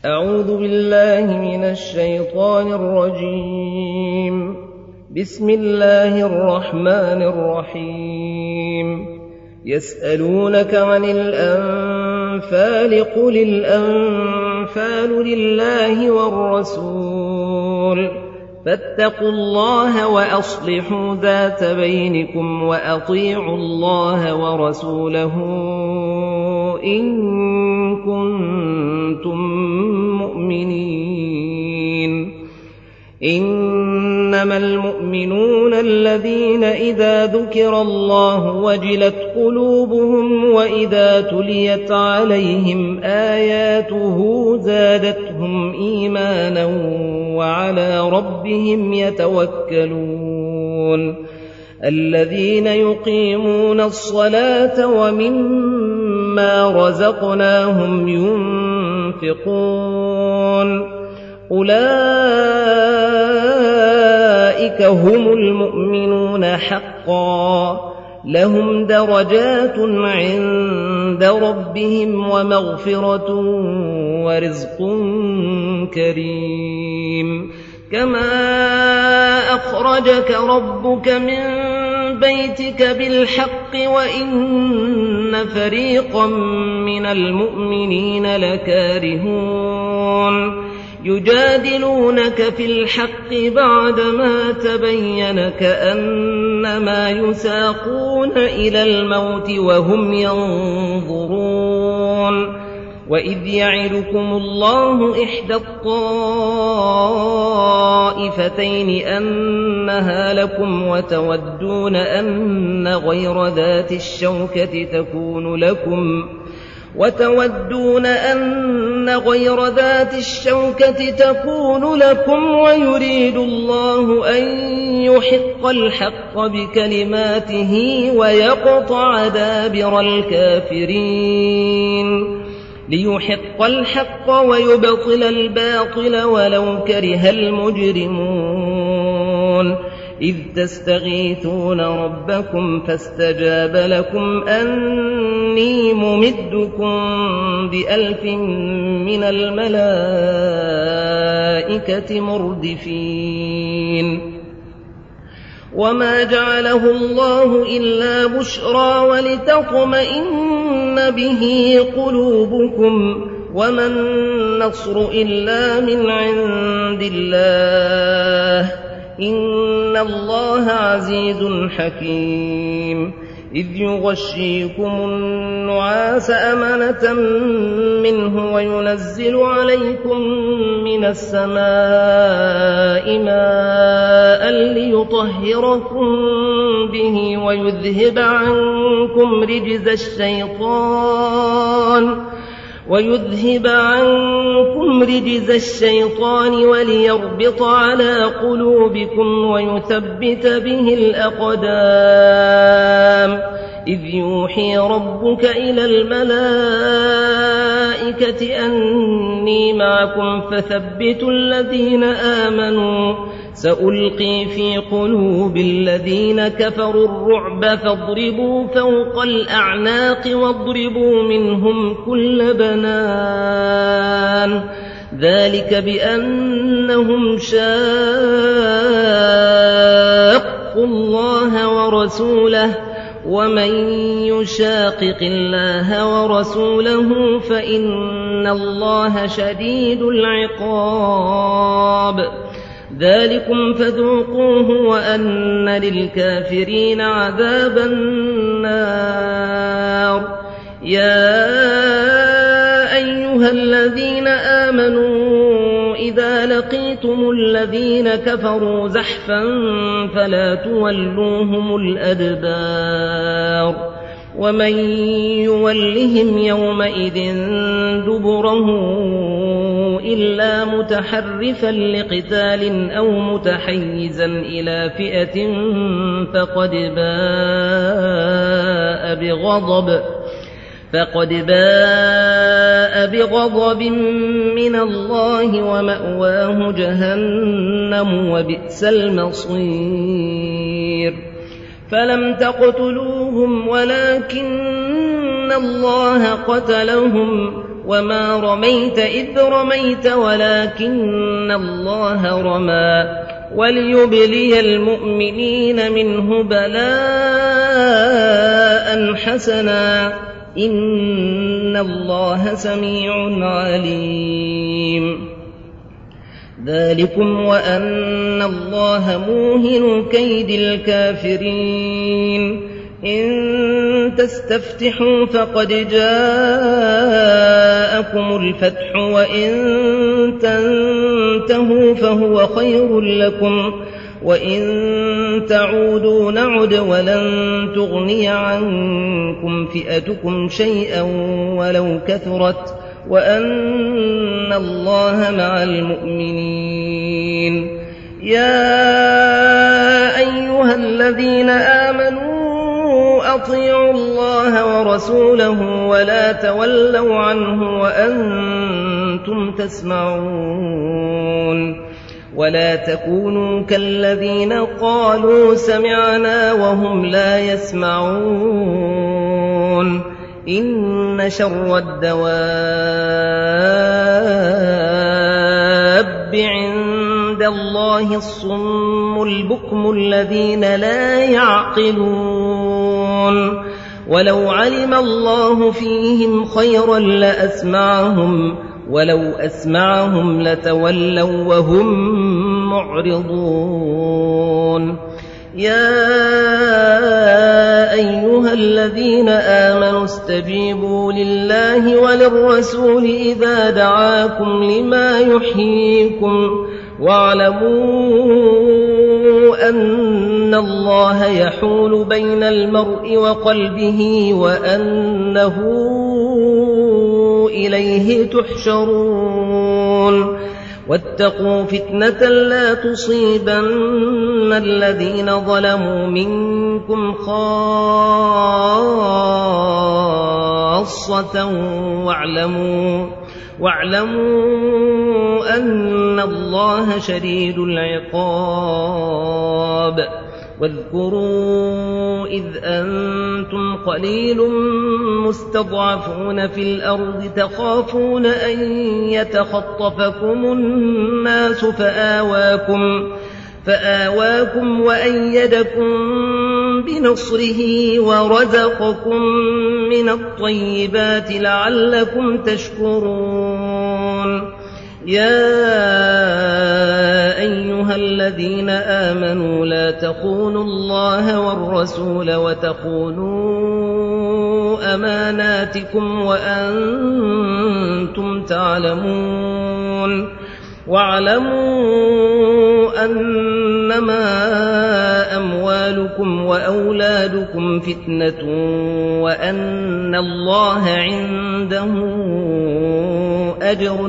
أعوذ بالله من الشيطان الرجيم. بسم الله الرحمن الرحيم. يسألونك عن الأنفال قل الأنفال لله والرسول فاتقوا الله وأصلحوا ذات بينكم وأطيعوا الله ورسوله إن كنتم مؤمنين. إنما المؤمنون الذين إذا ذكر الله وجلت قلوبهم وإذا تليت عليهم آياته زادتهم إيمانا وعلى ربهم يتوكلون. الذين يقيمون الصلاة ومما رزقناهم ينفقون أولئك هم المؤمنون حقا لهم درجات عند ربهم ومغفرة ورزق كريم. كما أخرجك ربك من بيتك بالحق وإن فريقا من المؤمنين لكارهون يجادلونك في الحق بعدما تبين كأنما يساقون إلى الموت وهم ينظرون. وإذ يعدكم الله إحدى الطائفتين أنها لكم وتودون أن غير ذات الشوكة تكون لكم ويريد الله أن يحق الحق بكلماته ويقطع دابر الكافرين ليحق الحق ويبطل الباطل ولو كره المجرمون. إذ تستغيثون ربكم فاستجاب لكم أني ممدكم ب1000 من الملائكة مردفين. وما جعله الله إلا بشرى ولتطمئن به قلوبكم وما النصر إلا من عند الله إن الله عزيز حكيم. إذ يغشيكم النعاس أمنة منه وينزل عليكم من السماء ماء ليطهركم به ويذهب عنكم رجز الشيطان وليربط على قلوبكم ويثبت به الأقدام. إذ يوحي ربك إلى الملائكة أني معكم فثبتوا الذين آمنوا سألقي في قلوب الذين كفروا الرعب فاضربوا فوق الأعناق واضربوا منهم كل بنان. ذلك بأنهم شاقوا الله ورسوله ومن يشاقق الله ورسوله فإن الله شديد العقاب. ذلكم فذوقوه وأن للكافرين عذاب النار. يا أيها الذين آمنوا إذا لقيتم الذين كفروا زحفا فلا تولوهم الأدبار ومن يولهم يومئذ دبره إلا متحرفا لقتال أو متحيزا إلى فئة فقد باء بغضب من الله ومأواه جهنم وبئس المصير. فلم تقتلوهم ولكن الله قتلهم وما رميت إذ رميت ولكن الله رمى وليبلي المؤمنين منه بلاء حسنا إن الله سميع عليم ذلكم وأن الله موهن كيد الكافرين إن تستفتحوا فقد جاءكم الفتح وإن تنتهوا فهو خير لكم وإن تعودوا نعد ولن تغني عنكم فئتكم شيئا ولو كثرت وأن الله مع المؤمنين يا أيها الذين آمنوا أطيعوا الله ورسوله ولا تولوا عنه وأنتم تسمعون ولا تكونوا كالذين قالوا سمعنا وهم لا يسمعون إن شر الدواب عند الله الصم البكم الذين لا يعقلون ولو علم الله فيهم خيرا لأسمعهم ولو أسمعهم لتولوا وهم معرضون يا أيها الذين آمنوا استجيبوا لله وللرسول إذا دعاكم لما يحييكم واعلموا أن الله يحول بين المرء وقلبه وأنه إليه تحشرون واتقوا فتنة لا تصيبن الذين ظلموا منكم خاصة واعلموا أن الله شديد العقاب واذكروا إذ أنتم قليل مستضعفون في الأرض تخافون أن يتخطفكم الناس فآواكم وأيدكم بنصره ورزقكم من الطيبات لعلكم تشكرون يا أيها الذين آمنوا لا تخونوا الله والرسول وتخونوا أماناتكم وأنتم تعلمون واعلموا أنما أموالكم وأولادكم فتنة وأن الله عنده أجر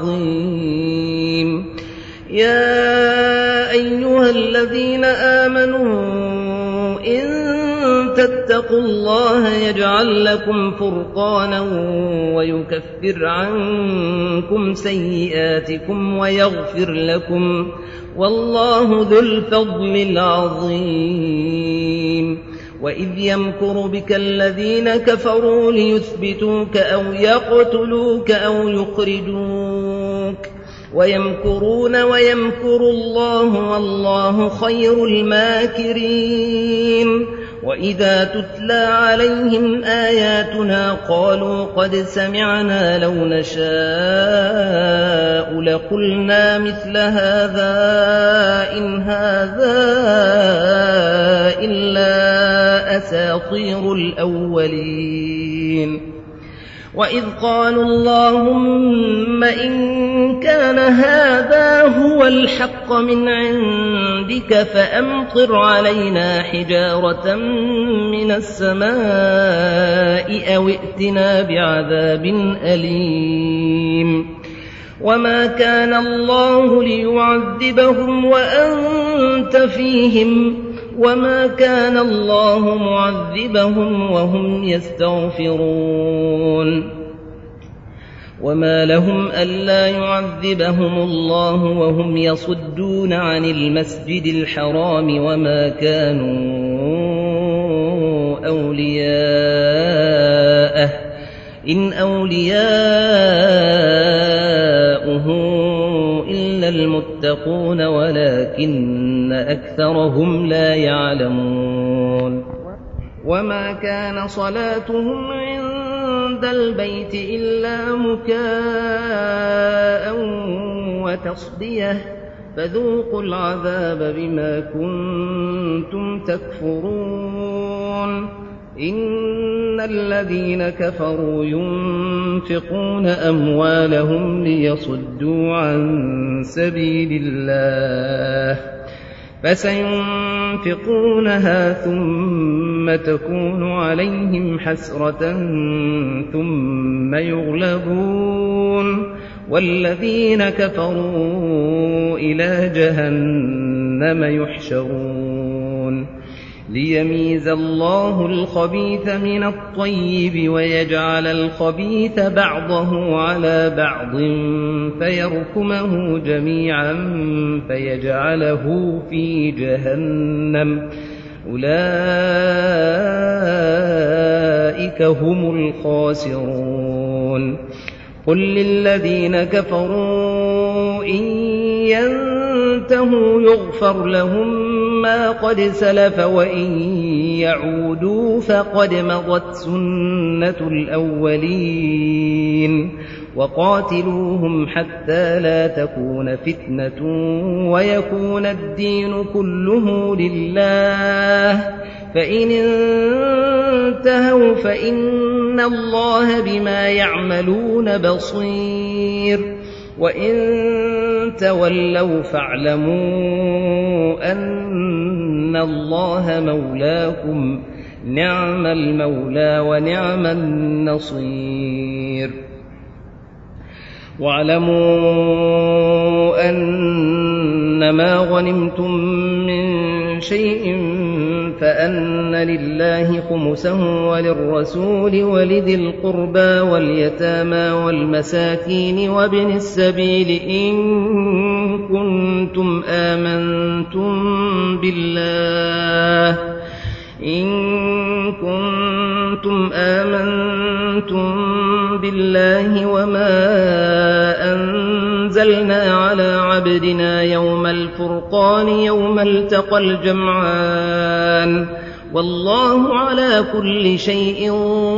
عظيم يا أيها الذين آمنوا إن تتقوا الله يجعل لكم فرقانا ويكفر عنكم سيئاتكم ويغفر لكم والله ذو الفضل العظيم وإذ يمكر بك الذين كفروا ليثبتوك أو يقتلوك أو يخرجوك ويمكرون ويمكر الله والله خير الماكرين وإذا تتلى عليهم آياتنا قالوا قد سمعنا لو نشاء لقلنا مثل هذا إن هذا إلا أساطير الأولين وإذ قالوا اللهم إن كان هذا هو الحق من عندك فأمطر علينا حجارة من السماء أو ائتنا بعذاب أليم وما كان الله ليعذبهم وأنت فيهم وما كان الله معذبهم وهم يستغفرون وما لهم ألا يعذبهم الله وهم يصدون عن المسجد الحرام وما كانوا أولياءه إن أولياؤه إلا المتقون ولكن أكثرهم لا يعلمون وما كان صلاتهم عند البيت إلا مكاء وتصدية فذوقوا العذاب بما كنتم تكفرون إن الذين كفروا ينفقون أموالهم ليصدوا عن سبيل الله فسينفقونها ثم تكون عليهم حسرة ثم يغلبون والذين كفروا إلى جهنم يحشرون ليميز الله الخبيث من الطيب ويجعل الخبيث بعضه على بعض فيركمه جميعا فيجعله في جهنم أولئك هم الخاسرون قل للذين كفروا إن ينتهوا يغفر لهم ما قد سلف وإن يعودوا فقد مضت سنة الأولين وقاتلوهم حتى لا تكون فتنة ويكون الدين كله لله فإن انتهوا فإن الله بما يعملون بصير وإن تولوا فاعلموا أن الله مولاكم نعم المولى ونعم النصير واعلموا أنما غنمتم من شيء فأن لله خمسه وللرسول ولذي القربى واليتامى والمساكين وابن السبيل إن كنتم آمنتم بالله وما أنزلنا على عبدنا يوم الفرقان يوم التقى الجمعان والله على كل شيء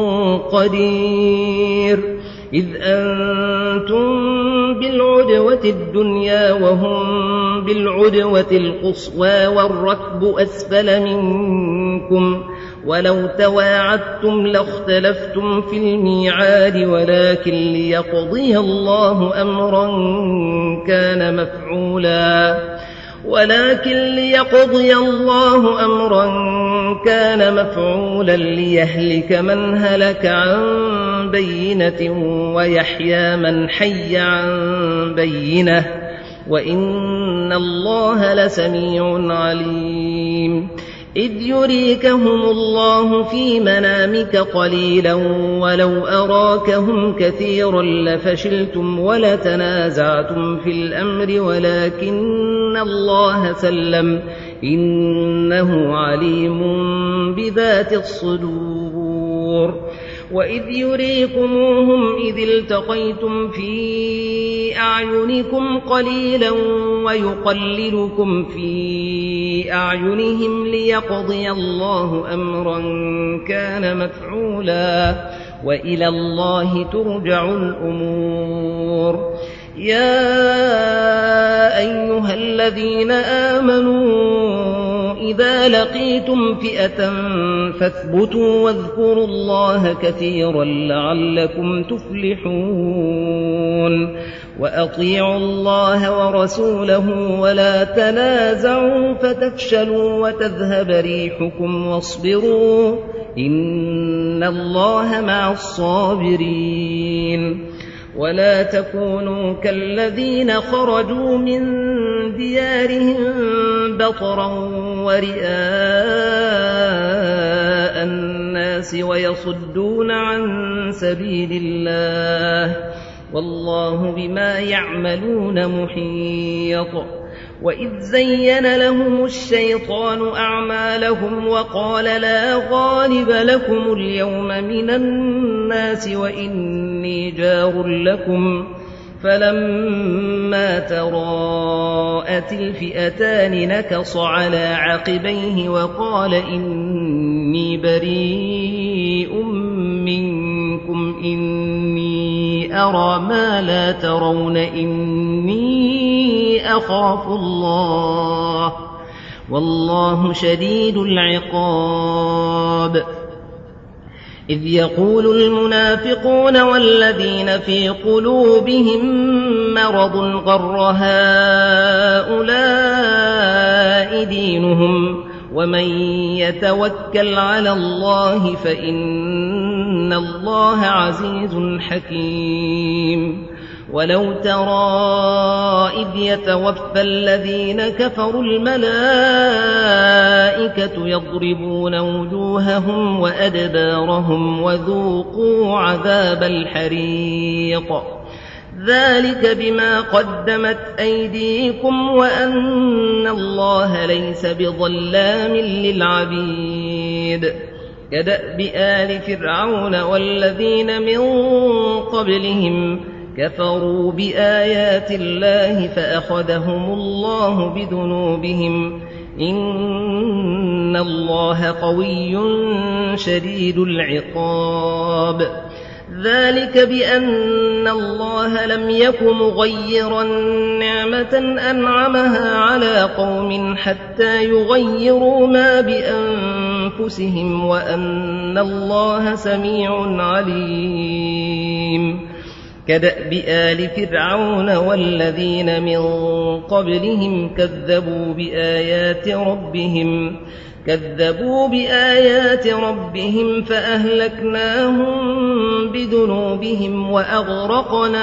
قدير إذ أنتم بالعدوة الدنيا وهم بالعدوة القصوى والركب أسفل منكم ولو تواعدتم لاختلفتم في الميعاد ولكن ليقضي الله أمرا كان مفعولا ليهلك من هلك عن بينة ويحيى من حي عن بينة وإن الله لسميع عليم إذ يريكهم الله في منامك قليلا ولو أراكهم كثيرا لفشلتم ولتنازعتم في الأمر ولكن الله سلم إنه عليم بذات الصدور وإذ يريكموهم إذ التقيتم في أعينكم قليلا ويقللكم في أعينهم ليقضي الله أمرا كان مفعولا وإلى الله ترجع الأمور يا أيها الذين آمنوا إذا لقيتم فئة فاثبتوا واذكروا الله كثيرا لعلكم تفلحون وأطيعوا الله ورسوله ولا تنازعوا فتفشلوا وتذهب ريحكم واصبروا إن الله مع الصابرين ولا تكونوا كالذين خرجوا من ديارهم بطرا ورئاء الناس ويصدون عن سبيل الله والله بما يعملون محيط وإذ زين لهم الشيطان أعمالهم وقال لا غالب لكم اليوم من الناس وإني جار لكم فلما تراءت الفئتان نكص على عقبيه وقال إني بريء منكم إني أرى ما لا ترون إني أخاف الله والله شديد العقاب إذ يقول المنافقون والذين في قلوبهم مرض غر هؤلاء دينهم ومن يتوكل على الله فإن الله عزيز حكيم ولو ترى إذ يتوفى الذين كفروا الملائكة يضربون وجوههم وأدبارهم وذوقوا عذاب الحريق ذلك بما قدمت أيديكم وأن الله ليس بظلام للعبيد كدأب آل فرعون والذين من قبلهم كفروا بآيات الله فأخذهم الله بذنوبهم إن الله قوي شديد العقاب ذلك بأن الله لم يك مغيرا نعمة أنعمها على قوم حتى يغيروا ما بأنفسهم وأن الله سميع عليم كدأب آل فرعون والذين من قبلهم كذبوا بآيات ربهم فأهلكناهم بذنوبهم وأغرقنا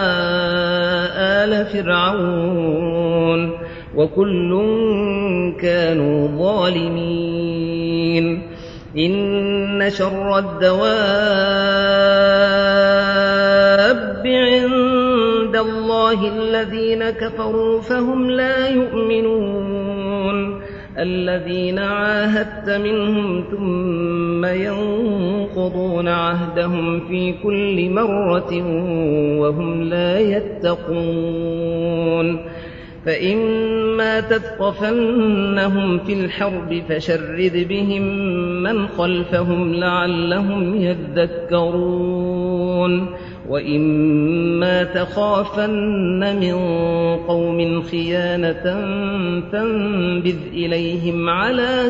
آل فرعون وكل كانوا ظالمين إن شر الدواب عند الله الذين كفروا فهم لا يؤمنون الذين عاهدت منهم ثم ينقضون عهدهم في كل مرة وهم لا يتقون فإما تثقفنهم في الحرب فشرد بهم من خلفهم لعلهم يذكرون وإما تخافن من قوم خيانة فانبذ إليهم على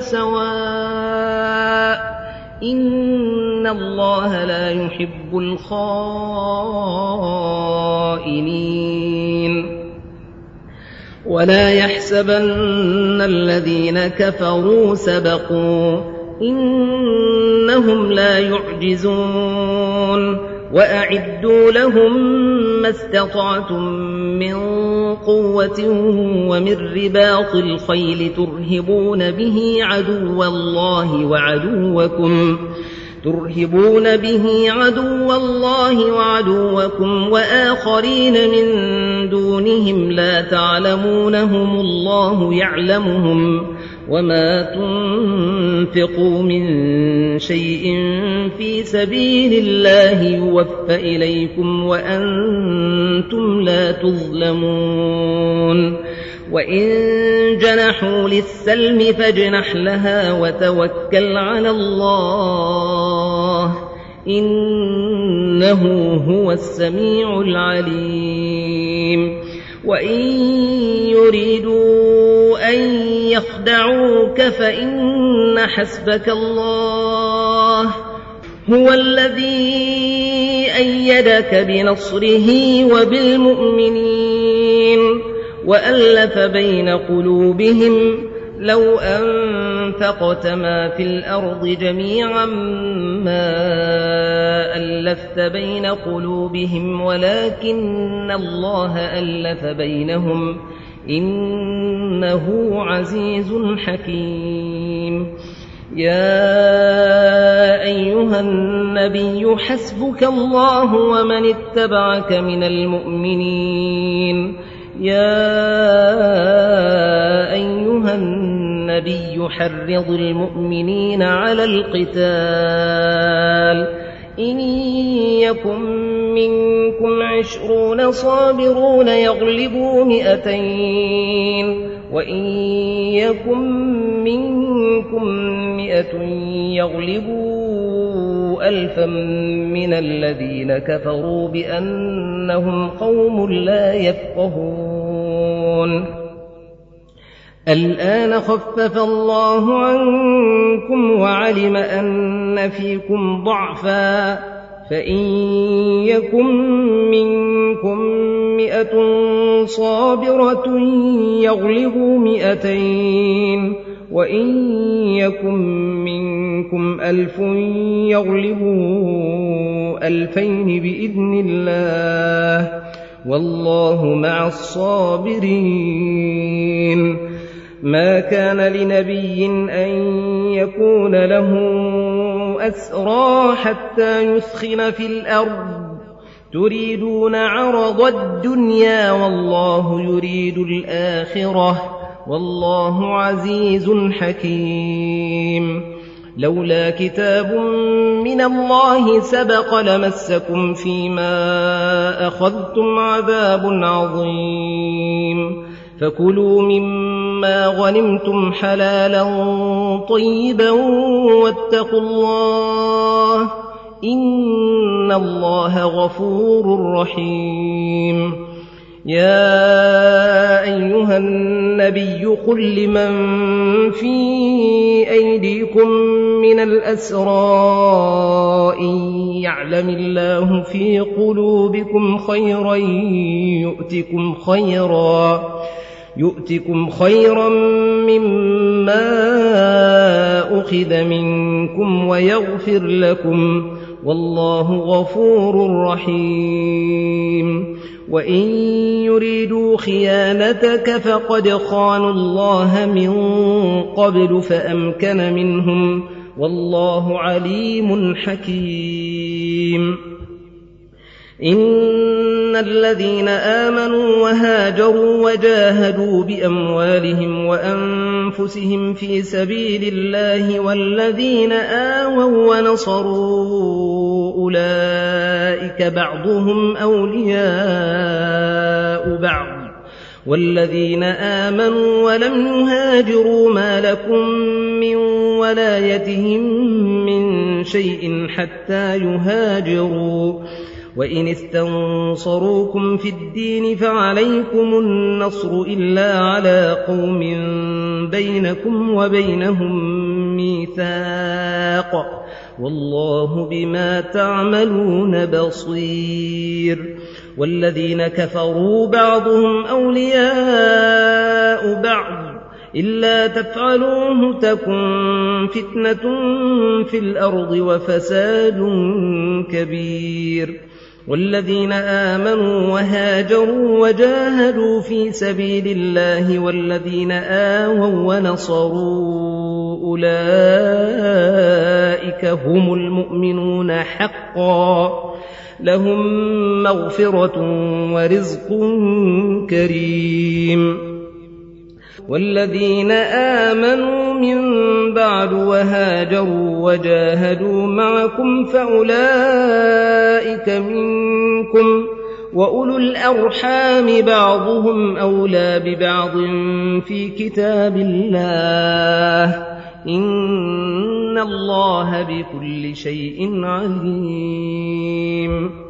سواء إن الله لا يحب الخائنين ولا يحسبن الذين كفروا سبقوا إنهم لا يعجزون وأعدوا لهم ما استطعتم من قوة ومن رباط الخيل ترهبون به عدو الله وعدوكم وآخرين من دونهم لا تعلمونهم الله يعلمهم وما تنفقوا من شيء في سبيل الله يوفى إليكم وأنتم لا تظلمون وإن جنحوا للسلم فاجنح لها وتوكل على الله إنه هو السميع العليم وإن يريدوا أن يخدعوك فإن حسبك الله هو الذي أيدك بنصره وبالمؤمنين وألف بين قلوبهم لو أنفقت ما في الأرض جميعا ما ألفت بين قلوبهم ولكن الله ألف بينهم إنه عزيز حكيم يا أيها النبي حسبك الله ومن اتبعك من المؤمنين يا النبي حرض المؤمنين على القتال إن يكن منكم 20 صابرون يغلبوا 200 وإن يكن منكم 100 يغلبوا 1000 من الذين كفروا بأنهم قوم لا يفقهون الآن خفف الله عنكم وعلم أن فيكم ضعفا فإن يكن منكم 100 صابرة يغلبوا 200 وإن يكن منكم 1000 يغلبوا 2000 بإذن الله والله مع الصابرين ما كان لنبي أن يكون له أسرى حتى يثخن في الأرض تريدون عرض الدنيا والله يريد الآخرة والله عزيز حكيم لولا كتاب من الله سبق لمسكم فيما أخذتم عذاب عظيم فكلوا مما غنمتم حلالا طيبا واتقوا الله إن الله غفور رحيم يا أيها النبي قل لمن في أيديكم من الأسرى إن يعلم الله في قلوبكم خيرا يؤتكم خيرا مما أخذ منكم ويغفر لكم والله غفور رحيم وإن يريدوا خيانتك فقد خانوا الله من قبل فأمكن منهم والله عليم حكيم إن الذين آمنوا وهاجروا وجاهدوا بأموالهم وأنفسهم في سبيل الله والذين آووا ونصروا أولئك بعضهم أولياء بعض والذين آمنوا ولم يهاجروا ما لكم من ولايتهم من شيء حتى يهاجروا وإن استنصروكم في الدين فعليكم النصر إلا على قوم بينكم وبينهم ميثاق والله بما تعملون بصير والذين كفروا بعضهم أولياء بعض إلا تفعلوه تكن فتنة في الأرض وفساد كبير والذين آمنوا وهاجروا وجاهدوا في سبيل الله والذين آووا ونصروا أولئك هم المؤمنون حقا لهم مغفرة ورزق كريم والذين آمنوا من بعد وهاجروا وجاهدوا معكم فأولئك منكم وأولو الأرحام بعضهم أولى ببعض في كتاب الله إن الله بكل شيء عليم